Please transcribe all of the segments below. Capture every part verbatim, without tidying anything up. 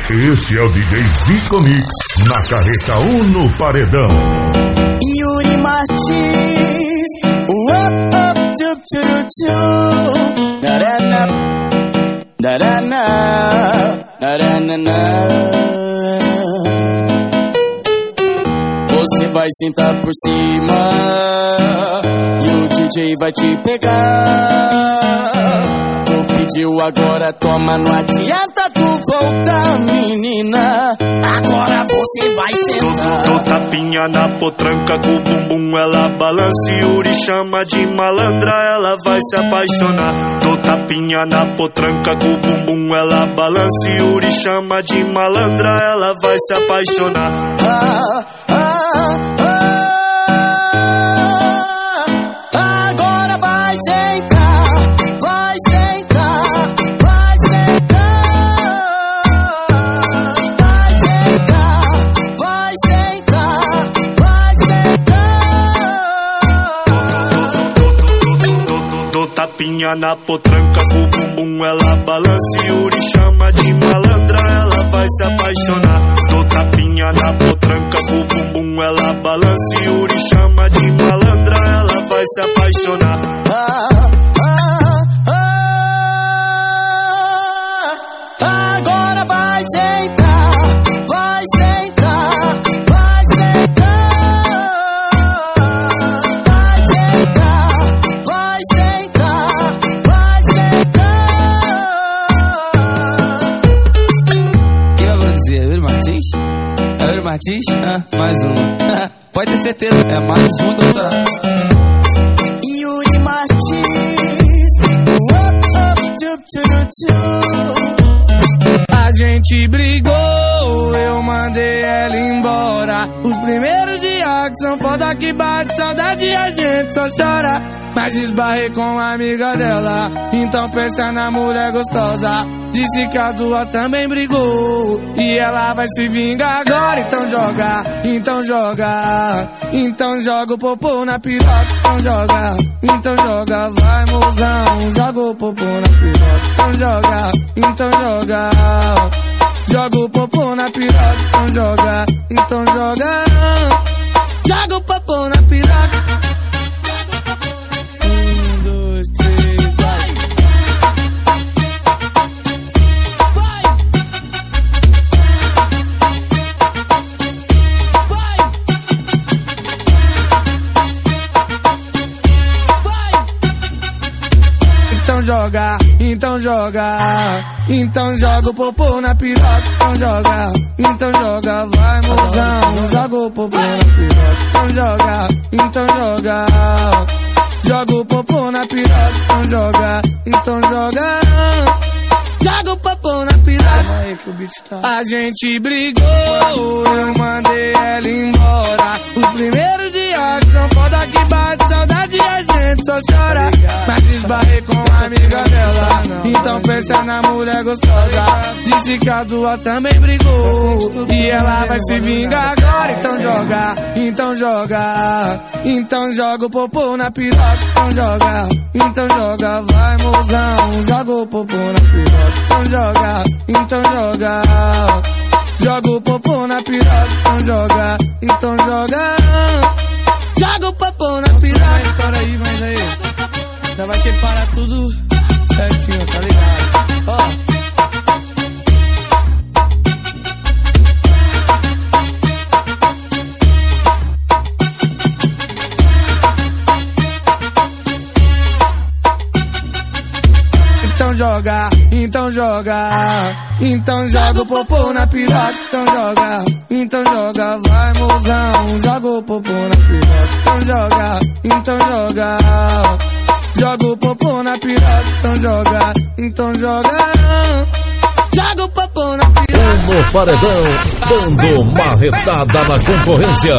Esse é o D J Zico Mix, na Carreta Uno Paredão. Yuri Martins, up, up, tchup, tchup, tchup. Narana, narana, narana. Você vai sentar por cima e o D J vai te pegar. Tu pediu, agora toma, não adianta tu voltar, menina. Agora você vai sentar. Dou tapinha na potranca com o bumbum, ela balança. Yuri chama de malandra, ela vai se apaixonar. Dou tapinha na potranca com o bumbum, ela balança. Yuri chama de malandra, ela vai se apaixonar. Ah, ah, ah. Agora vai sentar, vai sentar, vai sentar, vai sentar, vai sentar, vai sentar. Dou tapinha na potranca com o bumbum, ela balança. Yuri chama de malandra, ela vai se apaixonar. Dou tapinha na potranca com o bumbum, ela balança. Yuri chama de malandra, ela vai se apaixonar. Ah, ah, ah. Agora vai sentar, vai sentar, vai sentar, vai sentar, vai sentar, vai sentar. Quem vai produzir? Yuri Martins? É Yuri Martins? Ah, mais um. Pode ter certeza, é mais um do doutorado. Yuri Martins, up, up, tchup, tchup, tchup. A gente brigou, eu mandei ela embora. Os primeiros dias que são foda que bate saudade, a gente só chora. Mas esbarrei com a amiga dela, então pensa na mulher gostosa. Disse que a duas também brigou e ela vai se vingar agora. Então joga, então joga, então joga o popô na piroca. Então joga, então joga, vai mozão, joga o popô na piroca. Então joga, então joga, joga o popô na piroca. Então joga, então joga, joga o popô na piroca. Então joga, então joga, então joga o popô na piroca. Então joga, então joga, vai mozão, joga o popô na piroca. Então joga, então joga, joga o popô na piroca. Então joga, então joga, joga o popô na piroca. A gente brigou, eu mandei ela embora. Os primeiros dias são foda que bate saudade, a gente só chora. Mas esbarrei com a amiga dela, então pensa na mulher gostosa. Disse que a duas também brigou e ela vai se vingar agora. Então joga, então joga, então joga o popô na piroca. Então joga, então joga, vai mozão, joga o popô na piroca. Então joga, então joga, joga o popô na piroca. Então joga, então joga, joga o popô na piroca. História aí, mas aí já vai separar tudo certinho, tá ligado? Ó. Então joga, então joga, então joga o popô na piroca. Então joga, então joga, vai mozão, joga o popô na piroca. Então joga, então joga, joga o popô na piroca. Então joga, então joga, joga o popô na piroca. Uno Paredão, dando marretada na concorrência.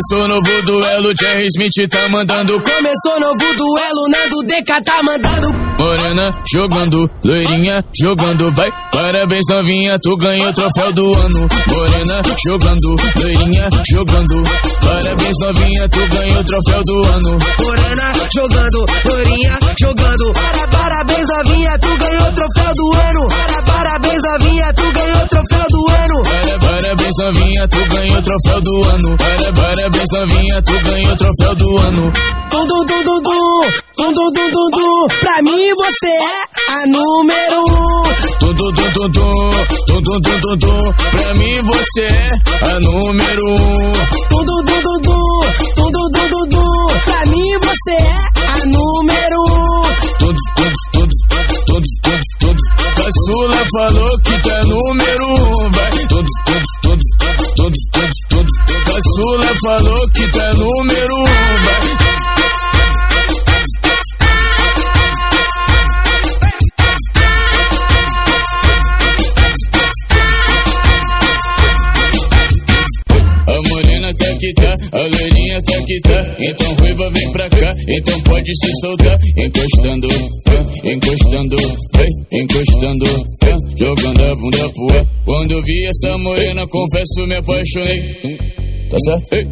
Começou novo duelo, Jerry Smith tá mandando. Começou novo duelo, Nando D K tá mandando. Morena jogando, loirinha jogando, vai. Parabéns novinha, tu ganhou o troféu do ano. Morena jogando, loirinha jogando, parabéns novinha, tu ganhou o troféu do ano. Morena jogando, loirinha jogando, parabéns novinha, tu ganhou o troféu do ano. Parabéns novinha, tu ganhou o troféu do ano. Parabéns novinha, tu ganhou o troféu do ano. Parabéns novinha, tu ganhou o troféu do ano. Tum tum tum tum tum, tum tum tum tum tum. Pra mim você é a número um. Tum tum tum tum tum, tum tum tum tum tum. Pra mim você é a número um. Tum tum tum tum tum, tum tum tum tum tum. Pra mim você é a número um. Tum tum tum tum tum tum. Caçula falou que tu é número um, vai. Tum tum tum tum tum tum. Caçula falou que tu é número um, vai. A morena tá que tá, a loirinha tá que tá. Então ruiva vem pra cá, então pode se soltar. Encostando, encostando, encostando, jogando a bunda pro ar. Quando eu vi essa morena, confesso, me apaixonei. Tá certo?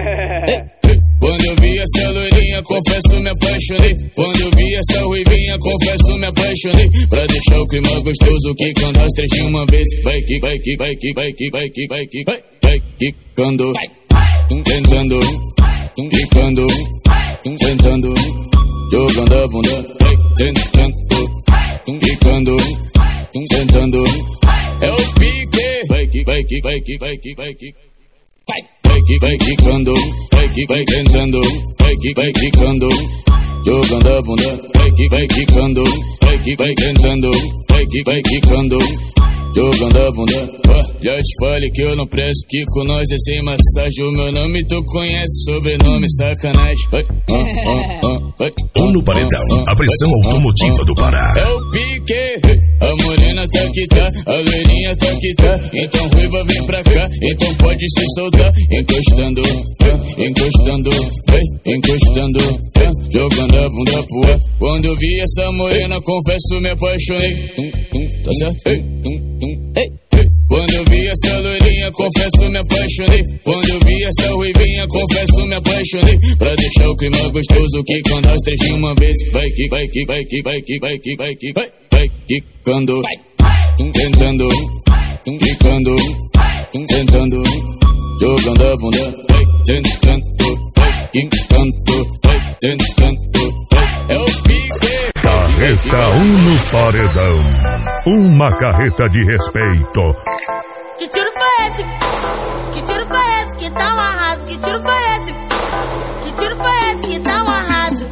Quando eu vi essa loirinha, confesso, me apaixonei. Quando eu vi essa ruivinha, confesso, me apaixonei. Pra deixar o clima gostoso, que quando as três de uma vez. Vai que, vai que, vai que, vai que, vai que, vai que, vai, vai quicando, tentando, quicando, tentando, jogando a bunda, vai tentando, quicando, tentando. É o pique, vai que, vai que, vai que, vai que, vai que. Vai, vai que, vai quicando, vai que, vai tentando, vai que, vai quicando, jogando a bunda, vai que, vai quicando, vai que, vai tentando, vai que, vai quicando, jogando a bunda. Oh, já te falei que eu não presto, que com nós é sem massagem. O meu nome tu conhece, sobrenome sacanagem. Vai, oh, oh, oh, vai, um no paredão, oh, oh, a pressão vai, automotiva oh, oh, do Pará. É o pique, a morena tá que tá, a loirinha tá que tá. Então ruiva vem pra cá, então pode se soltar. Encostando, encostando, encostando, jogando a bunda pro ar. Quando eu vi essa morena, confesso, me apaixonei. Tá certo? Quando eu vi essa loirinha, confesso, me apaixonei. Quando eu vi essa ruivinha, confesso, me apaixonei. Pra deixar o clima gostoso, que quando as três de uma vez. Vai que, vai que, vai que, vai que, vai que, vai que, vai, vai quicando, tentando, quicando, tentando, jogando a bunda, vai tentando, vai quicando, vai tentando, vai. É o pique. Carreta um no paredão. Uma carreta de respeito. Que tiro foi esse? Que tiro foi esse que tá um arraso? Que tiro foi esse? Que tiro foi esse que tá um arraso?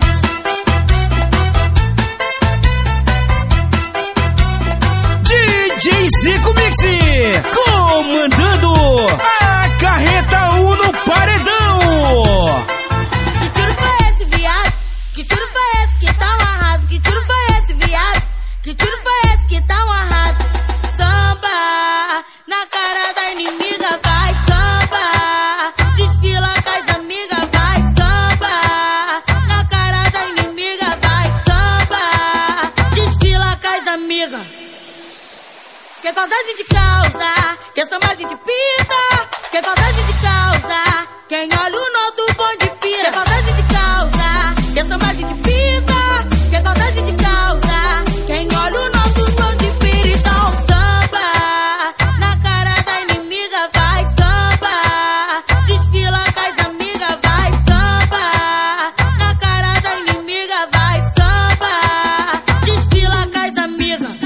D J Zico Mix, comandando a carreta um no paredão. Que tiro foi esse, viado? Que tiro foi esse que tá um arraso? Que tiro foi esse, viado? Que tiro foi esse que tá um arraso? Samba na cara da inimiga, vai samba. Desfila com as amigas, vai samba. Na cara da inimiga, vai samba. Desfila com as amigas. Que saudade de causa, que samba de pita. Que saudade de causa, quem olha o nosso bonde pira. Que saudade de causa, que samba de pita. Que saudade de causa, quem olha o nosso bonde pira. Então samba na cara da inimiga, vai samba. Desfila com as amigas, vai samba. Na cara da inimiga, vai samba. Desfila com as amigas.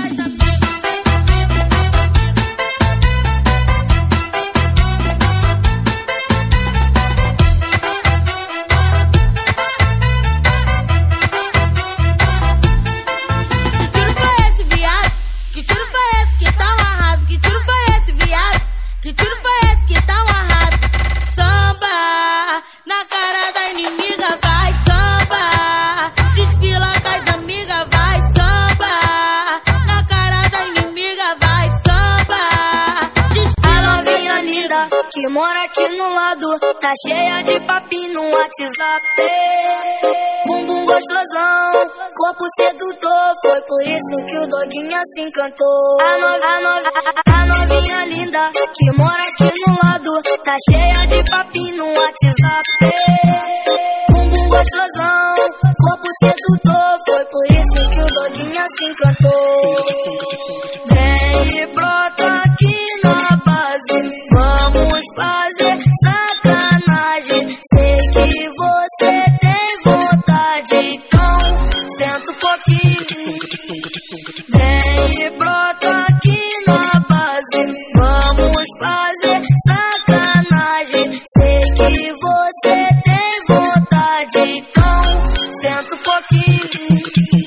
Que tiro foi esse que tá um arraso? Samba na cara da inimiga, vai samba. Desfila com as amigas, vai samba. Na cara da inimiga, vai samba. Desfila. A novinha linda que mora aqui no lado, tá cheia de papinho no WhatsApp. Bumbum gostosão, corpo sedutor, foi por isso que o doguinha se encantou. A, no, a, no, a, a novinha linda que mora aqui no lado, tá cheia de papinho no WhatsApp. Bumbum gostosão, corpo sedutor, foi por isso que o doguinha se encantou. Vem e brota aqui na base, vamos fazer sacanagem. Sei que você tem vontade, então senta um pouquinho. Vem e brota aqui na base, vamos fazer sacanagem. Sei que você tem vontade, então senta um pouquinho.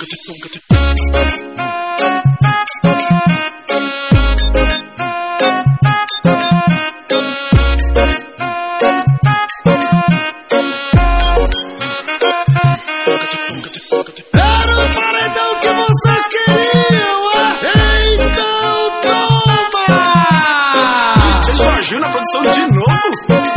Na produção de novo?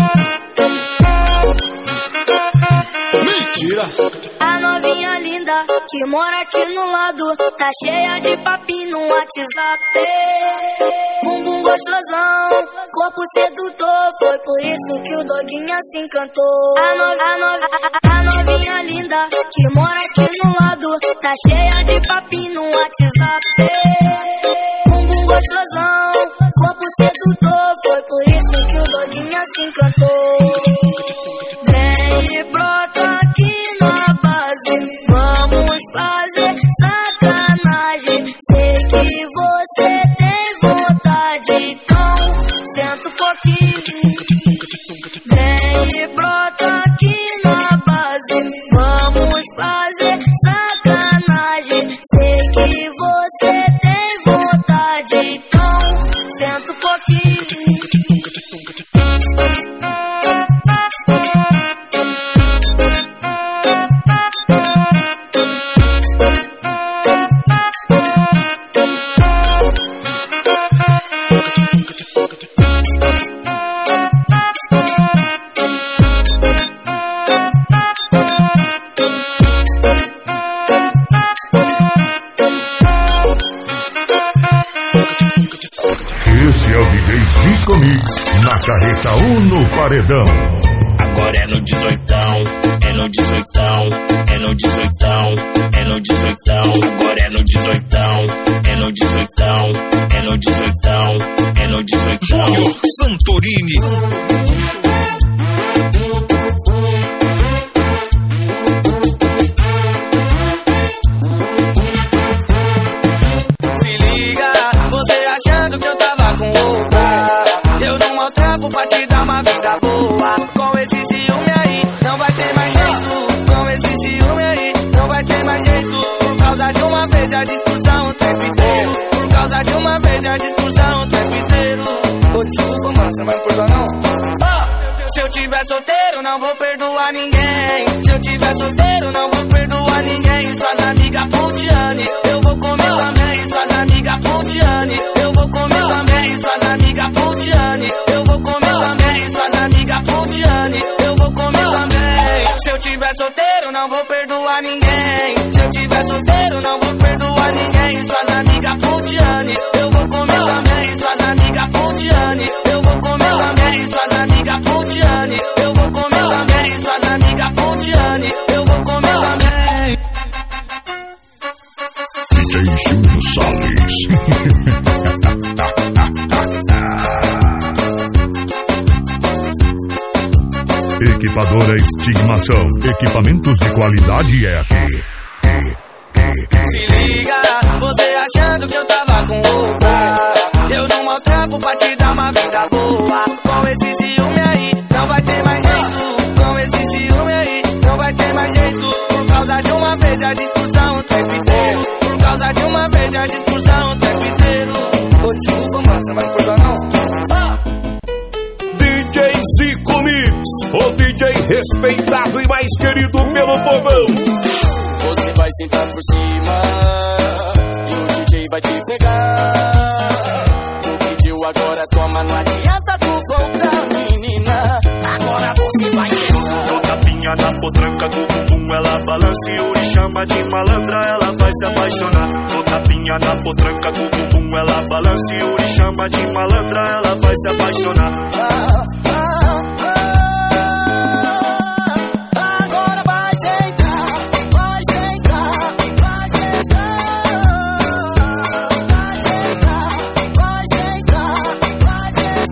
Mentira! A novinha linda que mora aqui no lado, tá cheia de papinho no WhatsApp. Bumbum gostosão, corpo sedutor, foi por isso que o doguinha se encantou. A, no, a, no, a, a novinha linda que mora aqui no lado, tá cheia de papinho no WhatsApp. Bumbum gostosão, corpo sedutor, foi por isso que o doguinha se encantou. Vem e brota aqui na base, vamos fazer sacanagem. Sei que você tem vontade, então senta um pouquinho. Vem e brota aqui na base, vamos fazer sacanagem. Sei que você tem vontade, então senta um pouquinho. Esse é o D J Zico Mix na carreta um no paredão. Agora é no dezoitão, é no dezoitão, é no dezoitão, é no dezoitão. Agora é no dezoitão, é no dezoitão, é no dezoitão, é no dezoitão. Júnior Santorini. Pra te dar uma vida boa. Com esse ciúme aí, não vai ter mais jeito. Com esse ciúme aí, não vai ter mais jeito. Por causa de uma vez a discussão o tempo inteiro. Por causa de uma vez a discussão o tempo inteiro. Ô, desculpa, mano, você não vai me perdoar não? Oh, se eu tiver solteiro, não vou perdoar ninguém. Se eu tiver solteiro, não vou perdoar ninguém. Suas amigas Pontiane, eu vou comer também. Suas amigas Pontiane, eu vou comer também. Suas amigas Pontiane, eu vou comer também. Suas amigas Pontiane, eu vou comer também. Se eu tiver solteiro, não vou perdoar ninguém. Se eu tiver solteiro, não vou perdoar ninguém. Suas amigas Pontiane, eu vou comer também. Suas amigas Pontiane, eu vou comer também. Suas amigas Pontiane, eu vou comer também. Suas amigas Pontiane, eu vou comer também. D J Júnior Salles. Equipadora Estigmação. Equipamentos de qualidade é aqui. Se liga, você achando que eu tava com outra. Eu não maltrapo pra te dar uma vida boa. Com esse ciúme aí, não vai ter mais jeito. Com esse ciúme aí, não vai ter mais jeito. Por causa de uma vez a discussão o tempo inteiro. Por causa de uma vez a discussão o tempo inteiro. Ô, desculpa, mano, você não vai me perdoar não? D J Zico Mix, o D J respeitado e mais querido pelo povão. Você vai sentar por cima e o D J vai te pegar. Tu pediu, agora toma, não adianta tu volta, menina. Agora você vai entrar. Dou tapinha na potranca com o bumbum, ela balança e Yuri chama de malandra, ela vai se apaixonar. Dou tapinha na potranca com o bumbum, ela balança e Yuri chama de malandra, ela vai se apaixonar. Ah, ah, ah, agora vai sentar, vai sentar, vai sentar, vai sentar, vai sentar, vai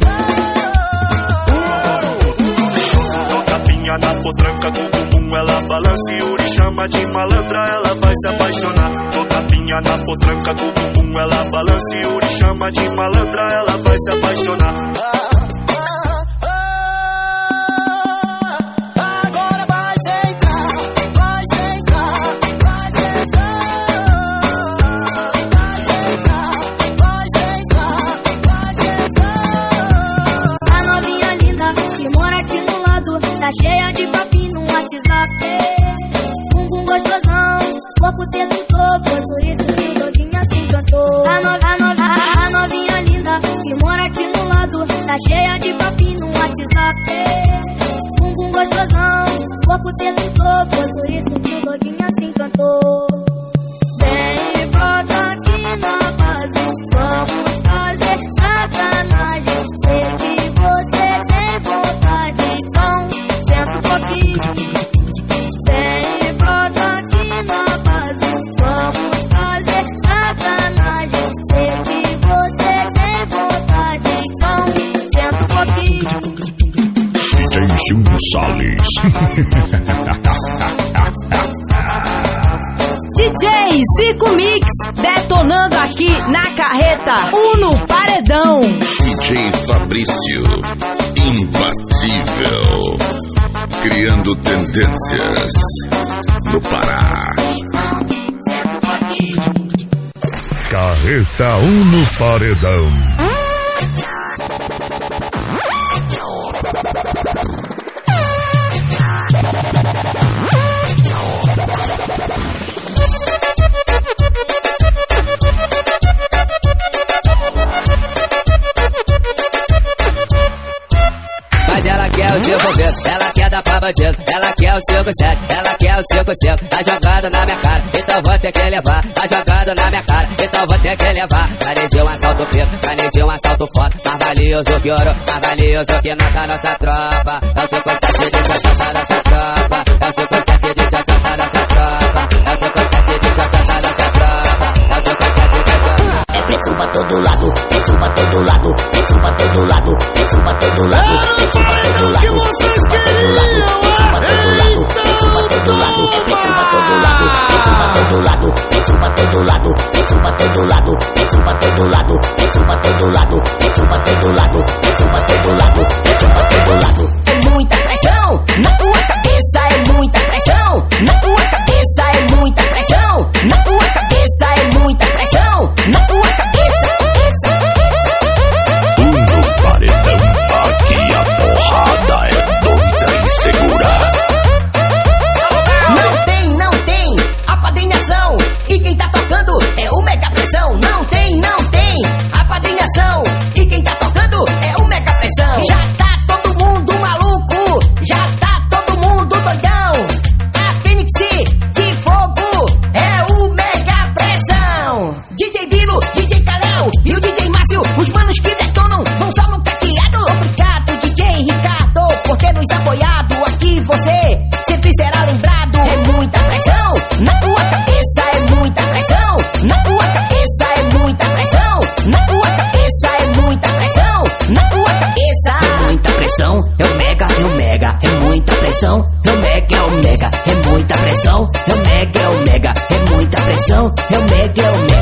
sentar. Dou tapinha na potranca com o bumbum, ela balança e Yuri chama de malandra, ela vai se apaixonar. Dou tapinha na potranca com o bumbum, ela balança e Yuri chama de malandra, ela vai se apaixonar. Agora vai sentar, vai sentar, vai sentar, vai sentar, vai sentar, vai sentar. A novinha linda que mora aqui no lado, tá cheia de papinho no WhatsApp. Bumbum gostosão, corpo sedutor, foi por isso que o doguinha se encantou. A, no, a, no, a, a novinha linda que mora aqui no lado, tá cheia de papinho no WhatsApp. Bumbum gostosão, corpo sedutor, foi por isso que o doguinha se encantou. Vem, brota aqui na base, vamos fazer sacanagem. Sei que você tem vontade, então senta um pouquinho. Vem, brota aqui na base, vamos fazer sacanagem. Sei que você tem vontade, então senta um pouquinho. D J Júnior Salles. D J Zico Mix, detonando aqui na carreta Uno Paredão. D J Fabrício, imbatível, criando tendências no Pará. Carreta Uno Paredão. Mas ela quer o seu bobeiro, ela quer dar pra bandido, ela quer o cinco sete, ela quer o cinco cinco. Tá jogando na minha cara, então vou ter que levar. Tá jogando na minha cara, então vou ter que levar. Além de um assalto feio, além de um assalto foda, mais valioso que ouro, mais valioso que nota nossa tropa. É o cinco sete de chachata nossa tropa. É o cinco sete de chachata nossa tropa. É o cinco sete de chachata nossa tropa. É o cinco sete de chachata. É preto pra todo lado, preto pra todo lado, preto pra todo lado, preto pra todo lado, preto pra todo lado, preto pra todo lado, preto pra todo lado, preto pra todo lado, é preto pra todo lado, preto pra todo lado, preto pra todo lado, preto pra todo lado, preto pra todo lado, preto pra todo lado, preto pra todo lado, preto pra todo lado, preto pra todo lado. É muita pressão na tua cabeça, é muita pressão na tua cabeça, é muita pressão na tua cabeça, é muita pressão na tua cabeça. Uno Paredão. Aqui a porrada é doida e segura. Não tem, não tem apadrinhação, e quem tá tocando é o Mega Pressão. Não tem, não tem apadrinhação, e quem tá tocando é o Mega Pressão. Já tá todo mundo maluco, já tá todo mundo doidão. A Fênix de Fogo é o Mega Pressão. D J Bilo, D J Kalel e o D J Márcio, os manos que detonam vão só no caqueado. Obrigado, D J Ricardo, por ter nos apoiado. Aqui você sempre será lembrado. É muita pressão na tua cabeça, é muita pressão na tua cabeça, é muita pressão na tua cabeça, é muita pressão na tua cabeça. É muita pressão, é o Mega, é o Mega, é muita pressão, é o Mega, é o Mega, é muita pressão, é o Mega, é o Mega, é muita pressão, é o Mega, é o Mega.